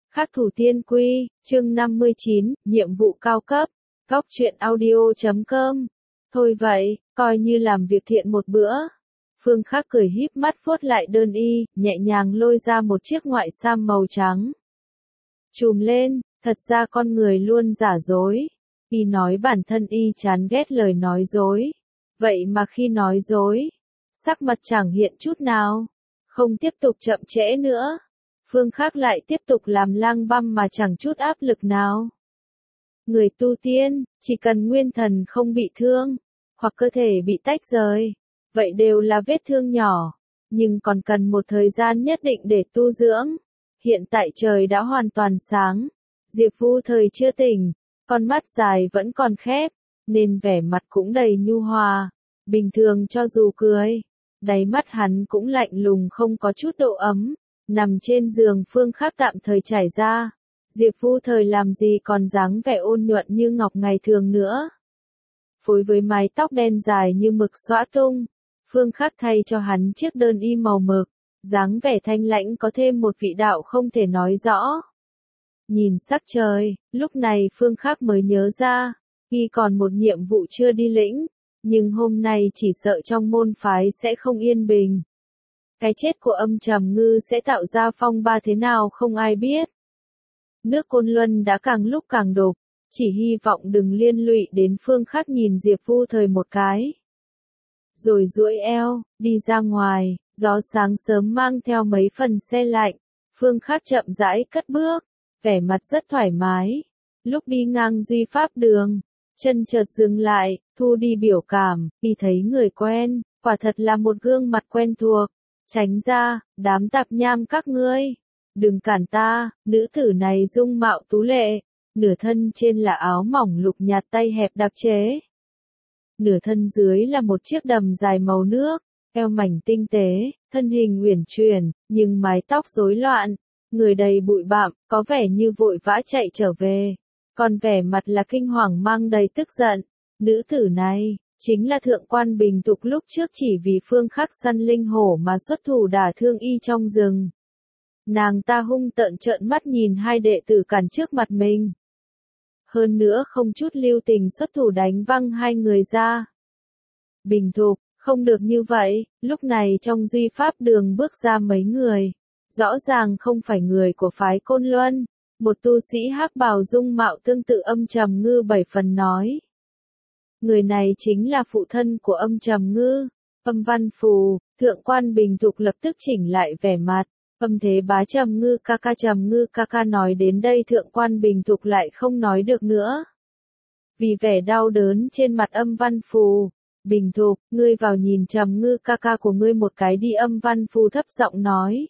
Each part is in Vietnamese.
Khắc thủ tiên quy, chương 59, nhiệm vụ cao cấp, góc truyện audio.com. Thôi vậy, coi như làm việc thiện một bữa. Phương Khắc cười híp mắt vuốt lại đơn y, nhẹ nhàng lôi ra một chiếc ngoại sam màu trắng. Chùm lên, thật ra con người luôn giả dối. Y nói bản thân y chán ghét lời nói dối. Vậy mà khi nói dối, sắc mặt chẳng hiện chút nào. Không tiếp tục chậm trễ nữa. Phương Khắc lại tiếp tục làm lang băm mà chẳng chút áp lực nào. Người tu tiên, chỉ cần nguyên thần không bị thương, hoặc cơ thể bị tách rời, vậy đều là vết thương nhỏ, nhưng còn cần một thời gian nhất định để tu dưỡng. Hiện tại trời đã hoàn toàn sáng, Diệp Vu Thời chưa tỉnh, con mắt dài vẫn còn khép, nên vẻ mặt cũng đầy nhu hòa. Bình thường cho dù cười, đáy mắt hắn cũng lạnh lùng không có chút độ ấm. Nằm trên giường Phương Khắc tạm thời trải ra, Diệp Vu Thời làm gì còn dáng vẻ ôn nhuận như ngọc ngày thường nữa. Phối với mái tóc đen dài như mực xõa tung, Phương Khắc thay cho hắn chiếc đơn y màu mực, dáng vẻ thanh lãnh có thêm một vị đạo không thể nói rõ. Nhìn sắc trời, lúc này Phương Khắc mới nhớ ra, y còn một nhiệm vụ chưa đi lĩnh, nhưng hôm nay chỉ sợ trong môn phái sẽ không yên bình. Cái chết của Âm Trầm Ngư sẽ tạo ra phong ba thế nào không ai biết. Nước Côn Luân đã càng lúc càng đục, chỉ hy vọng đừng liên lụy đến Phương Khắc. Nhìn Diệp Vu Thời một cái, rồi duỗi eo, đi ra ngoài. Gió sáng sớm mang theo mấy phần se lạnh, Phương Khắc chậm rãi cất bước, vẻ mặt rất thoải mái. Lúc đi ngang Duy Pháp đường, chân chợt dừng lại, thu đi biểu cảm, khi thấy người quen, quả thật là một gương mặt quen thuộc. Tránh ra, đám tạp nham các ngươi. Đừng cản ta. Nữ tử này dung mạo tú lệ. Nửa thân trên là áo mỏng lục nhạt tay hẹp đặc chế. Nửa thân dưới là một chiếc đầm dài màu nước. Eo mảnh tinh tế, thân hình uyển chuyển, nhưng mái tóc rối loạn. Người đầy bụi bặm, có vẻ như vội vã chạy trở về. Còn vẻ mặt là kinh hoàng mang đầy tức giận. Nữ tử này chính là Thượng quan Bình Tục lúc trước chỉ vì Phương Khắc săn linh hổ mà xuất thủ đả thương y trong rừng. Nàng ta hung tợn trợn mắt nhìn hai đệ tử cản trước mặt mình. Hơn nữa không chút lưu tình xuất thủ đánh văng hai người ra. Bình Tục, không được như vậy. Lúc này trong Duy Pháp đường bước ra mấy người. Rõ ràng không phải người của phái Côn Luân. Một tu sĩ hắc bào dung mạo tương tự Âm Trầm Ngư 7 phần nói. Người này chính là phụ thân của Âm Trầm Ngư, Âm Văn Phù. Thượng quan Bình Tục lập tức chỉnh lại vẻ mặt. Âm Thế Bá Trầm Ngư ca ca nói đến đây Thượng quan Bình Tục lại không nói được nữa. Vì vẻ đau đớn trên mặt Âm Văn Phù. Bình Tục, ngươi vào nhìn Trầm Ngư ca ca của ngươi một cái đi. Âm Văn Phù thấp giọng nói.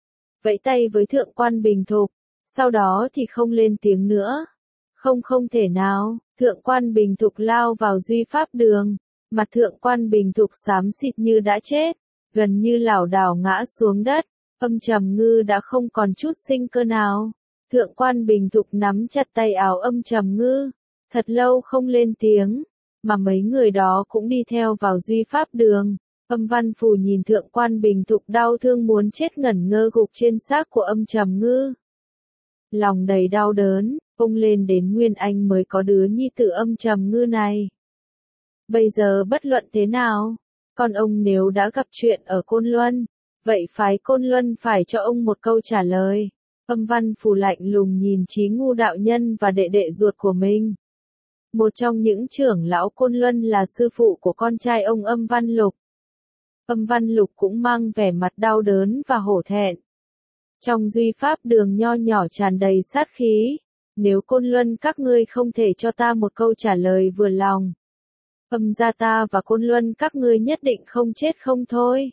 Vẫy tay với Thượng quan Bình Tục, sau đó thì không lên tiếng nữa. Không thể nào. Thượng quan Bình Tục lao vào Duy Pháp đường, mặt Thượng quan Bình Tục xám xịt như đã chết, gần như lảo đảo ngã xuống đất. Âm Trầm Ngư đã không còn chút sinh cơ nào. Thượng quan Bình Tục nắm chặt tay áo Âm Trầm Ngư, thật lâu không lên tiếng, mà mấy người đó cũng đi theo vào Duy Pháp đường. Âm Văn Phù nhìn Thượng quan Bình Tục đau thương muốn chết ngẩn ngơ gục trên xác của Âm Trầm Ngư. Lòng đầy đau đớn, ông lên đến Nguyên Anh mới có đứa nhi tử Âm Trầm Ngư này. Bây giờ bất luận thế nào, con ông nếu đã gặp chuyện ở Côn Luân, vậy phái Côn Luân phải cho ông một câu trả lời. Âm Văn Phù lạnh lùng nhìn Chí Ngu đạo nhân và đệ đệ ruột của mình. Một trong những trưởng lão Côn Luân là sư phụ của con trai ông Âm Văn Lục. Âm Văn Lục cũng mang vẻ mặt đau đớn và hổ thẹn. Trong Duy Pháp đường nho nhỏ tràn đầy sát khí. Nếu Côn Luân các ngươi không thể cho ta một câu trả lời vừa lòng, Âm gia ta và Côn Luân các ngươi nhất định không chết không thôi.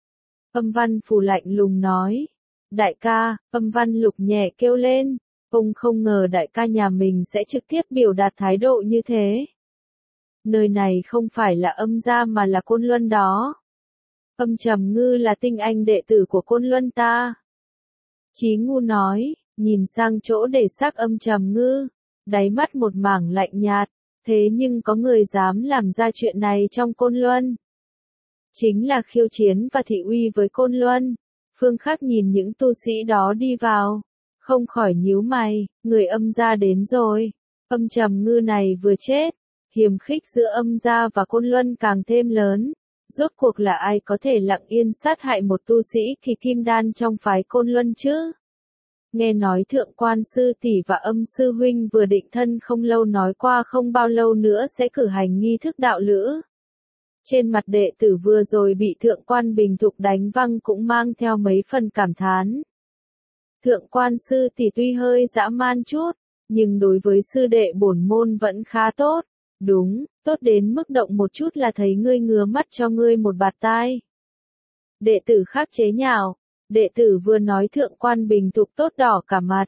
Âm Văn Phù lạnh lùng nói. Đại ca. Âm Văn Lục nhẹ kêu lên. Ông không ngờ đại ca nhà mình sẽ trực tiếp biểu đạt thái độ như thế. Nơi này không phải là Âm gia mà là Côn Luân đó. Âm Trầm Ngư là tinh anh đệ tử của Côn Luân ta. Chí Ngu nói, nhìn sang chỗ để xác Âm Trầm Ngư, đáy mắt một mảng lạnh nhạt. Thế nhưng có người dám làm ra chuyện này trong Côn Luân. Chính là khiêu chiến và thị uy với Côn Luân. Phương Khắc nhìn những tu sĩ đó đi vào, không khỏi nhíu mày, người Âm gia đến rồi. Âm Trầm Ngư này vừa chết, hiềm khích giữa Âm gia và Côn Luân càng thêm lớn. Rốt cuộc là ai có thể lặng yên sát hại một tu sĩ kỳ kim đan trong phái Côn Luân chứ? Nghe nói thượng quan sư tỷ và Âm sư huynh vừa định thân không lâu, nói qua không bao lâu nữa sẽ cử hành nghi thức đạo lữ. Trên mặt đệ tử vừa rồi bị thượng quan Bình Thục đánh văng cũng mang theo mấy phần cảm thán. Thượng quan sư tỷ tuy hơi dã man chút, nhưng đối với sư đệ bổn môn vẫn khá tốt. Đúng, tốt đến mức động một chút là thấy ngươi ngứa mắt cho ngươi một bạt tai. Đệ tử khác chế nhạo, đệ tử vừa nói thượng quan Bình Thục tốt đỏ cả mặt.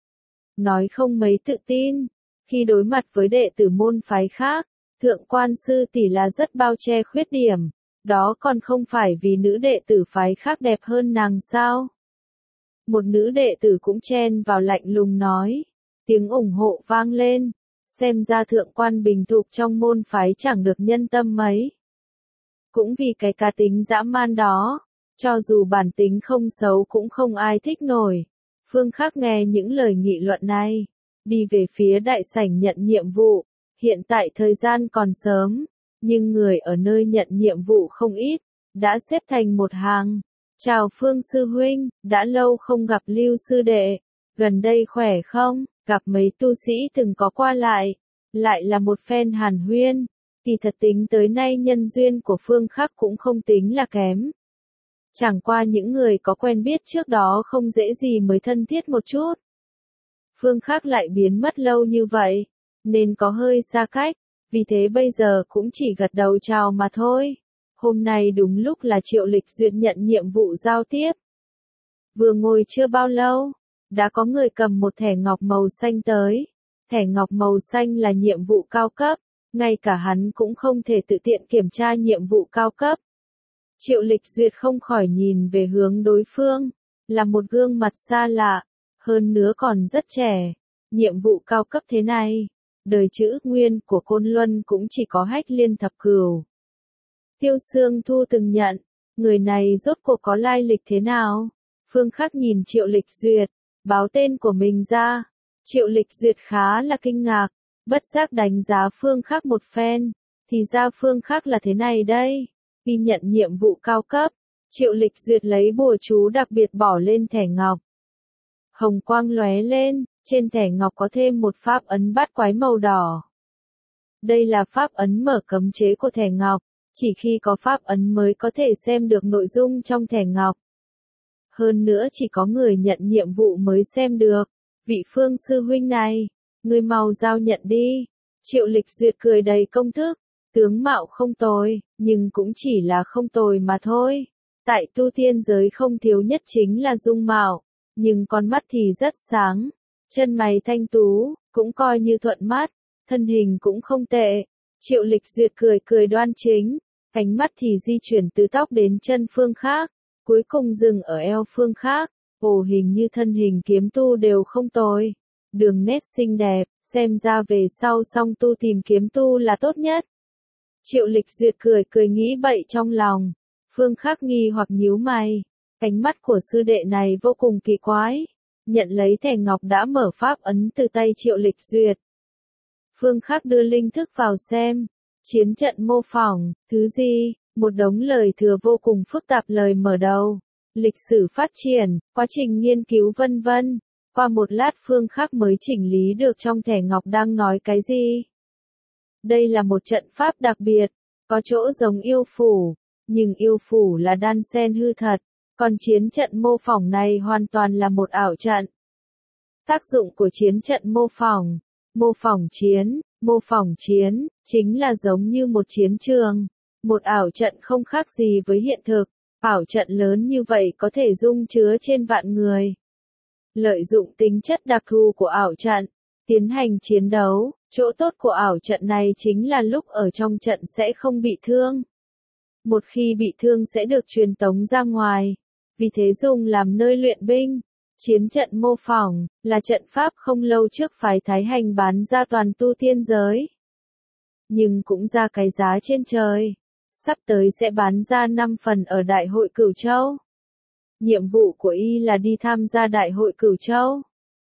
Nói không mấy tự tin, khi đối mặt với đệ tử môn phái khác, thượng quan sư tỷ là rất bao che khuyết điểm, đó còn không phải vì nữ đệ tử phái khác đẹp hơn nàng sao? Một nữ đệ tử cũng chen vào lạnh lùng nói, tiếng ủng hộ vang lên, xem ra thượng quan Bình Thục trong môn phái chẳng được nhân tâm mấy. Cũng vì cái cá tính dã man đó, cho dù bản tính không xấu cũng không ai thích nổi. Phương Khắc nghe những lời nghị luận này, đi về phía đại sảnh nhận nhiệm vụ. Hiện tại thời gian còn sớm, nhưng người ở nơi nhận nhiệm vụ không ít, đã xếp thành một hàng. Chào Phương sư huynh, đã lâu không gặp Lưu sư đệ, gần đây khỏe không? Gặp mấy tu sĩ từng có qua lại là một phen hàn huyên. Kỳ thật tính tới nay nhân duyên của Phương Khắc cũng không tính là kém. Chẳng qua những người có quen biết trước đó không dễ gì mới thân thiết một chút. Phương Khắc lại biến mất lâu như vậy, nên có hơi xa cách, vì thế bây giờ cũng chỉ gật đầu chào mà thôi. Hôm nay đúng lúc là Triệu Lịch Duyệt nhận nhiệm vụ giao tiếp. Vừa ngồi chưa bao lâu, đã có người cầm một thẻ ngọc màu xanh tới. Thẻ ngọc màu xanh là nhiệm vụ cao cấp, ngay cả hắn cũng không thể tự tiện kiểm tra nhiệm vụ cao cấp. Triệu Lịch Duyệt không khỏi nhìn về hướng đối phương, là một gương mặt xa lạ, hơn nữa còn rất trẻ. Nhiệm vụ cao cấp thế này, đời chữ nguyên của Côn Luân cũng chỉ có Hách Liên Thập Cửu. Tiêu Sương Thu từng nhận, người này rốt cuộc có lai lịch thế nào? Phương Khắc nhìn Triệu Lịch Duyệt, báo tên của mình ra. Triệu Lịch Duyệt khá là kinh ngạc, bất giác đánh giá Phương Khắc một phen, thì ra Phương Khắc là thế này đây. Khi nhận nhiệm vụ cao cấp, Triệu Lịch Duyệt lấy bùa chú đặc biệt bỏ lên thẻ ngọc. Hồng quang lóe lên, trên thẻ ngọc có thêm một pháp ấn bát quái màu đỏ. Đây là pháp ấn mở cấm chế của thẻ ngọc, chỉ khi có pháp ấn mới có thể xem được nội dung trong thẻ ngọc. Hơn nữa chỉ có người nhận nhiệm vụ mới xem được. Vị Phương sư huynh này, người mau giao nhận đi. Triệu Lịch Duyệt cười đầy công thức, tướng mạo không tồi, nhưng cũng chỉ là không tồi mà thôi. Tại tu tiên giới không thiếu nhất chính là dung mạo, nhưng con mắt thì rất sáng, chân mày thanh tú, cũng coi như thuận mắt, thân hình cũng không tệ. Triệu Lịch Duyệt cười cười đoan chính, ánh mắt thì di chuyển từ tóc đến chân Phương Khắc, cuối cùng dừng ở eo Phương Khắc. Ồ, hình như thân hình kiếm tu đều không tồi, đường nét xinh đẹp, xem ra về sau song tu tìm kiếm tu là tốt nhất. Triệu Lịch Duyệt cười cười nghĩ bậy trong lòng. Phương Khắc nghi hoặc nhíu mày, ánh mắt của sư đệ này vô cùng kỳ quái. Nhận lấy thẻ ngọc đã mở pháp ấn từ tay Triệu Lịch Duyệt. Phương Khắc đưa linh thức vào xem, chiến trận mô phỏng, thứ gì, một đống lời thừa vô cùng phức tạp, lời mở đầu, lịch sử phát triển, quá trình nghiên cứu vân vân. Qua một lát Phương Khắc mới chỉnh lý được trong thẻ ngọc đang nói cái gì. Đây là một trận pháp đặc biệt, có chỗ giống yêu phủ, nhưng yêu phủ là đan xen hư thật, còn chiến trận mô phỏng này hoàn toàn là một ảo trận. Tác dụng của chiến trận mô phỏng chiến, chính là giống như một chiến trường, một ảo trận không khác gì với hiện thực, ảo trận lớn như vậy có thể dung chứa trên vạn người. Lợi dụng tính chất đặc thù của ảo trận, tiến hành chiến đấu, chỗ tốt của ảo trận này chính là lúc ở trong trận sẽ không bị thương. Một khi bị thương sẽ được truyền tống ra ngoài, vì thế dùng làm nơi luyện binh. Chiến trận mô phỏng, là trận pháp không lâu trước phái Thái Hành bán ra toàn tu tiên giới. Nhưng cũng ra cái giá trên trời, sắp tới sẽ bán ra 5 phần ở Đại hội Cửu Châu. Nhiệm vụ của y là đi tham gia Đại hội Cửu Châu,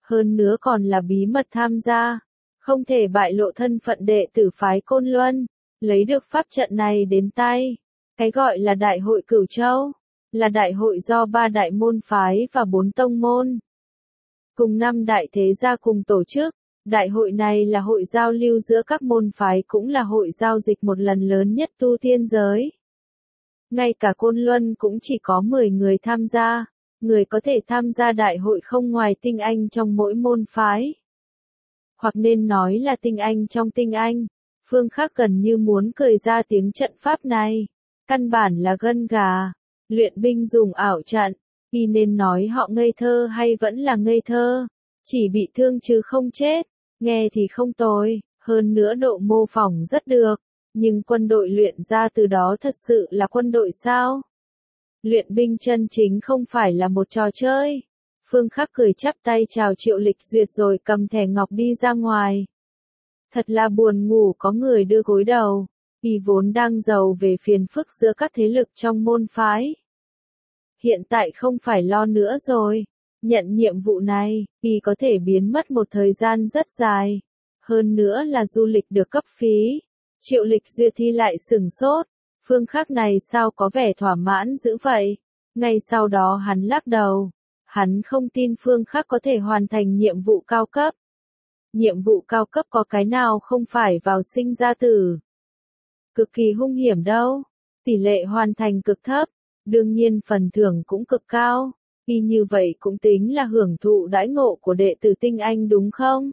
hơn nữa còn là bí mật tham gia, không thể bại lộ thân phận đệ tử phái Côn Luân, lấy được pháp trận này đến tay. Cái gọi là Đại hội Cửu Châu, là đại hội do 3 đại môn phái và 4 tông môn, cùng 5 đại thế gia cùng tổ chức. Đại hội này là hội giao lưu giữa các môn phái, cũng là hội giao dịch một lần lớn nhất tu tiên giới. Ngay cả Côn Luân cũng chỉ có 10 người tham gia, người có thể tham gia đại hội không ngoài tinh anh trong mỗi môn phái. Hoặc nên nói là tinh anh trong tinh anh. Phương Khắc gần như muốn cười ra tiếng trận pháp này. Căn bản là gân gà. Luyện binh dùng ảo trận. Y nên nói họ ngây thơ hay vẫn là ngây thơ. Chỉ bị thương chứ không chết. Nghe thì không tồi. Hơn nữa độ mô phỏng rất được. Nhưng quân đội luyện ra từ đó thật sự là quân đội sao? Luyện binh chân chính không phải là một trò chơi. Phương Khắc cười chắp tay chào Triệu Lịch Duyệt rồi cầm thẻ ngọc đi ra ngoài. Thật là buồn ngủ có người đưa gối đầu. Y vốn đang giàu về phiền phức giữa các thế lực trong môn phái. Hiện tại không phải lo nữa rồi. Nhận nhiệm vụ này, Y có thể biến mất một thời gian rất dài. Hơn nữa là du lịch được cấp phí. Triệu Lịch Duyệt thì lại sửng sốt. Phương Khắc này sao có vẻ thỏa mãn dữ vậy? Ngay sau đó hắn lắc đầu. Hắn không tin Phương Khắc có thể hoàn thành nhiệm vụ cao cấp. Nhiệm vụ cao cấp có cái nào không phải vào sinh ra tử. Cực kỳ hung hiểm đâu. Tỷ lệ hoàn thành cực thấp. Đương nhiên phần thưởng cũng cực cao. Y như vậy cũng tính là hưởng thụ đãi ngộ của đệ tử tinh anh đúng không?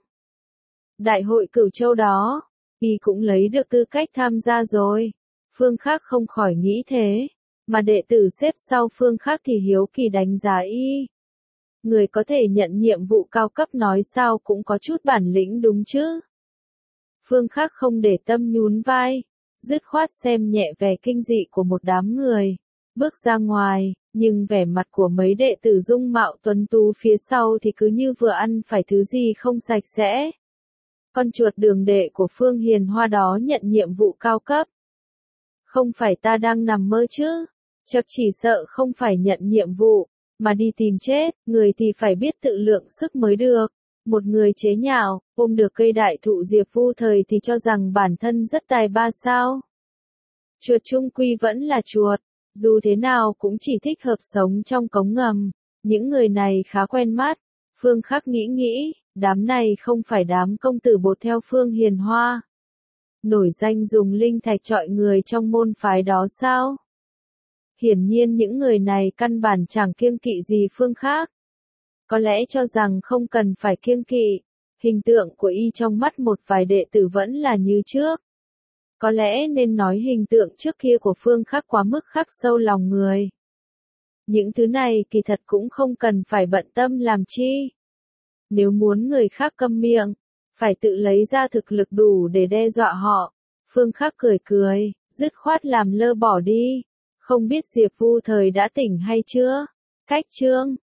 Đại hội Cửu Châu đó, Y cũng lấy được tư cách tham gia rồi. Phương Khắc không khỏi nghĩ thế. Mà đệ tử xếp sau Phương Khắc thì hiếu kỳ đánh giá Y. Người có thể nhận nhiệm vụ cao cấp nói sao cũng có chút bản lĩnh đúng chứ. Phương Khắc không để tâm nhún vai, dứt khoát xem nhẹ vẻ kinh dị của một đám người. Bước ra ngoài, nhưng vẻ mặt của mấy đệ tử dung mạo tuấn tú phía sau thì cứ như vừa ăn phải thứ gì không sạch sẽ. Con chuột đường đệ của Phương Hiền Hoa đó nhận nhiệm vụ cao cấp. Không phải ta đang nằm mơ chứ? Chật chỉ sợ không phải nhận nhiệm vụ, mà đi tìm chết, người thì phải biết tự lượng sức mới được. Một người chế nhạo, ôm được cây đại thụ Diệp Vu Thời thì cho rằng bản thân rất tài ba sao. Chuột chung quy vẫn là chuột, dù thế nào cũng chỉ thích hợp sống trong cống ngầm. Những người này khá quen mắt. Phương Khắc nghĩ, đám này không phải đám công tử bột theo Phương Hiền Hoa. Nổi danh dùng linh thạch chọi người trong môn phái đó sao? Hiển nhiên những người này căn bản chẳng kiêng kỵ gì Phương Khắc. Có lẽ cho rằng không cần phải kiêng kỵ, hình tượng của Y trong mắt một vài đệ tử vẫn là như trước. Có lẽ nên nói hình tượng trước kia của Phương Khắc quá mức khắc sâu lòng người. Những thứ này kỳ thật cũng không cần phải bận tâm làm chi. Nếu muốn người khác câm miệng, phải tự lấy ra thực lực đủ để đe dọa họ. Phương Khắc cười, dứt khoát làm lơ bỏ đi. Không biết Diệp Vu Thời đã tỉnh hay chưa? Cách chương